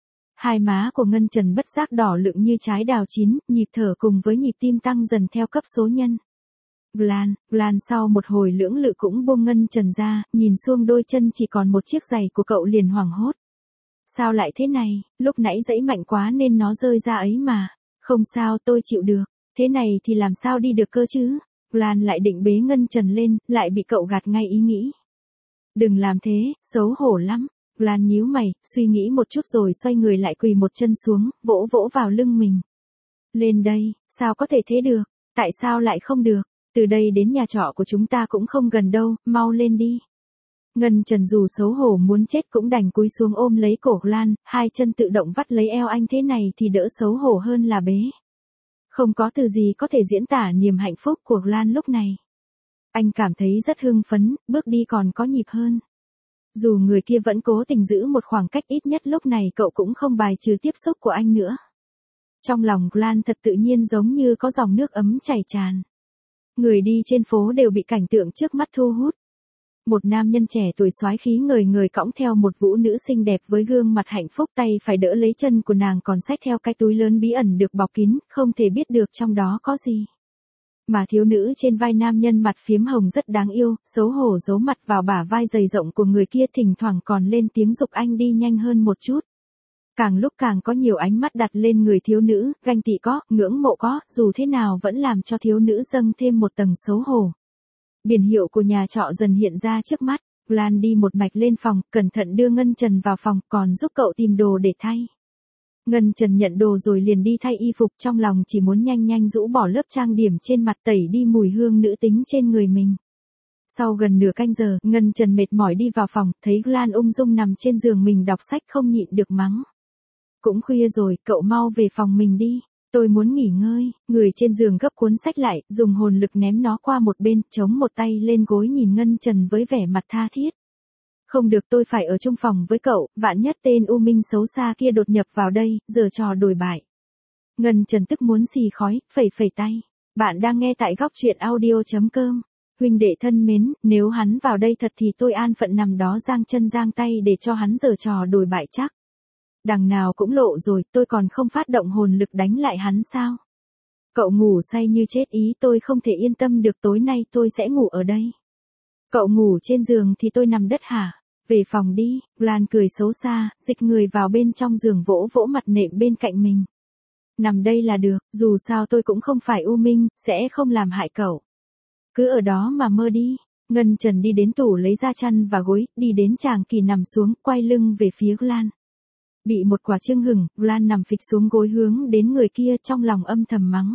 Hai má của Ngân Trần bất giác đỏ lựng như trái đào chín, nhịp thở cùng với nhịp tim tăng dần theo cấp số nhân. Glenn, Glenn sau một hồi lưỡng lự cũng buông Ngân Trần ra, nhìn xuông đôi chân chỉ còn một chiếc giày của cậu liền hoảng hốt. Sao lại thế này, lúc nãy giãy mạnh quá nên nó rơi ra ấy mà. Không sao, tôi chịu được. Thế này thì làm sao đi được cơ chứ? Glenn lại định bế Ngân Trần lên, lại bị cậu gạt ngay ý nghĩ. Đừng làm thế, xấu hổ lắm. Glenn nhíu mày, suy nghĩ một chút rồi xoay người lại quỳ một chân xuống, vỗ vỗ vào lưng mình. Lên đây, sao có thể thế được? Tại sao lại không được? Từ đây đến nhà trọ của chúng ta cũng không gần đâu, mau lên đi. Ngân Trần dù xấu hổ muốn chết cũng đành cúi xuống ôm lấy cổ Glenn, hai chân tự động vắt lấy eo anh, thế này thì đỡ xấu hổ hơn là bế. Không có từ gì có thể diễn tả niềm hạnh phúc của Glenn lúc này. Anh cảm thấy rất hưng phấn, bước đi còn có nhịp hơn. Dù người kia vẫn cố tình giữ một khoảng cách, ít nhất lúc này cậu cũng không bài trừ tiếp xúc của anh nữa. Trong lòng Glenn thật tự nhiên giống như có dòng nước ấm chảy tràn. Người đi trên phố đều bị cảnh tượng trước mắt thu hút. Một nam nhân trẻ tuổi soái khí ngời ngời cõng theo một vũ nữ xinh đẹp với gương mặt hạnh phúc, tay phải đỡ lấy chân của nàng còn xách theo cái túi lớn bí ẩn được bọc kín, không thể biết được trong đó có gì. Mà thiếu nữ trên vai nam nhân mặt phiếm hồng rất đáng yêu, xấu hổ giấu mặt vào bả vai dày rộng của người kia, thỉnh thoảng còn lên tiếng giục anh đi nhanh hơn một chút. Càng lúc càng có nhiều ánh mắt đặt lên người thiếu nữ, ganh tị có, ngưỡng mộ có, dù thế nào vẫn làm cho thiếu nữ dâng thêm một tầng xấu hổ. Biển hiệu của nhà trọ dần hiện ra trước mắt, Glenn đi một mạch lên phòng, cẩn thận đưa Ngân Trần vào phòng, còn giúp cậu tìm đồ để thay. Ngân Trần nhận đồ rồi liền đi thay y phục, trong lòng chỉ muốn nhanh nhanh rũ bỏ lớp trang điểm trên mặt, tẩy đi mùi hương nữ tính trên người mình. Sau gần nửa canh giờ, Ngân Trần mệt mỏi đi vào phòng, thấy Glenn ung dung nằm trên giường mình đọc sách không nhịn được mắng. Cũng khuya rồi, cậu mau về phòng mình đi. Tôi muốn nghỉ ngơi. Người trên giường gấp cuốn sách lại, dùng hồn lực ném nó qua một bên, chống một tay lên gối nhìn Ngân Trần với vẻ mặt tha thiết. Không được, tôi phải ở chung phòng với cậu, vạn nhất tên U Minh xấu xa kia đột nhập vào đây, giở trò đổi bại. Ngân Trần tức muốn xì khói, phẩy phẩy tay. Bạn đang nghe tại góc truyện audio chấm com. Huynh đệ thân mến, nếu hắn vào đây thật thì tôi an phận nằm đó giang chân giang tay để cho hắn giở trò đổi bại chắc. Đằng nào cũng lộ rồi, tôi còn không phát động hồn lực đánh lại hắn sao? Cậu ngủ say như chết, ý tôi không thể yên tâm được, tối nay tôi sẽ ngủ ở đây. Cậu ngủ trên giường thì tôi nằm đất hả? Về phòng đi. Glenn cười xấu xa, dịch người vào bên trong giường vỗ vỗ mặt nệm bên cạnh mình. Nằm đây là được, dù sao tôi cũng không phải U Minh, sẽ không làm hại cậu. Cứ ở đó mà mơ đi. Ngân Trần đi đến tủ lấy ra chăn và gối, đi đến chàng kỳ nằm xuống, quay lưng về phía Glenn. Bị một quả chưng hửng, Glenn nằm phịch xuống gối hướng đến người kia, trong lòng âm thầm mắng.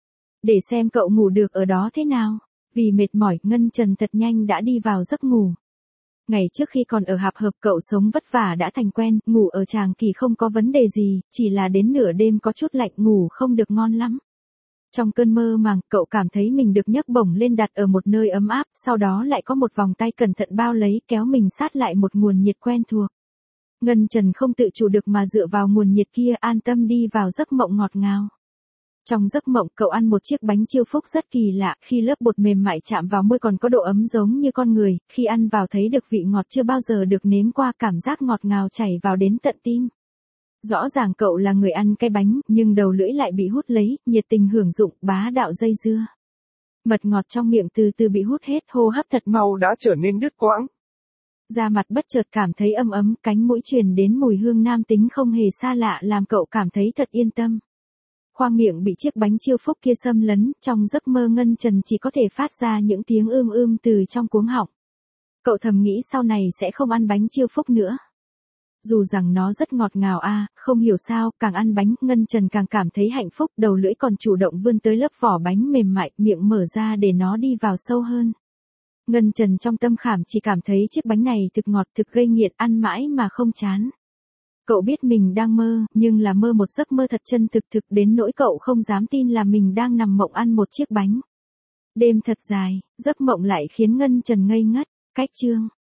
Để xem cậu ngủ được ở đó thế nào. Vì mệt mỏi, Ngân Trần thật nhanh đã đi vào giấc ngủ. Ngày trước khi còn ở Hạp Hợp cậu sống vất vả đã thành quen, ngủ ở Tràng Kỳ không có vấn đề gì, chỉ là đến nửa đêm có chút lạnh ngủ không được ngon lắm. Trong cơn mơ màng, cậu cảm thấy mình được nhấc bổng lên đặt ở một nơi ấm áp, sau đó lại có một vòng tay cẩn thận bao lấy kéo mình sát lại một nguồn nhiệt quen thuộc. Ngân Trần không tự chủ được mà dựa vào nguồn nhiệt kia an tâm đi vào giấc mộng ngọt ngào. Trong giấc mộng cậu ăn một chiếc bánh chiêu phúc rất kỳ lạ, khi lớp bột mềm mại chạm vào môi còn có độ ấm giống như con người, khi ăn vào thấy được vị ngọt chưa bao giờ được nếm qua, cảm giác ngọt ngào chảy vào đến tận tim. Rõ ràng cậu là người ăn cái bánh, nhưng đầu lưỡi lại bị hút lấy, nhiệt tình hưởng dụng, bá đạo dây dưa. Mật ngọt trong miệng từ từ bị hút hết, hô hấp thật mau đã trở nên đứt quãng. Da mặt bất chợt cảm thấy ấm ấm, cánh mũi truyền đến mùi hương nam tính không hề xa lạ làm cậu cảm thấy thật yên tâm. Khoang miệng bị chiếc bánh chiêu phúc kia xâm lấn, trong giấc mơ Ngân Trần chỉ có thể phát ra những tiếng ưm ưm từ trong cuống họng. Cậu thầm nghĩ sau này sẽ không ăn bánh chiêu phúc nữa. Dù rằng nó rất ngọt ngào a, à, không hiểu sao, càng ăn bánh, Ngân Trần càng cảm thấy hạnh phúc, đầu lưỡi còn chủ động vươn tới lớp vỏ bánh mềm mại, miệng mở ra để nó đi vào sâu hơn. Ngân Trần trong tâm khảm chỉ cảm thấy chiếc bánh này thực ngọt thực gây nghiện, ăn mãi mà không chán. Cậu biết mình đang mơ, nhưng là mơ một giấc mơ thật chân thực thực đến nỗi cậu không dám tin là mình đang nằm mộng ăn một chiếc bánh. Đêm thật dài, giấc mộng lại khiến Ngân Trần ngây ngất, cách chương.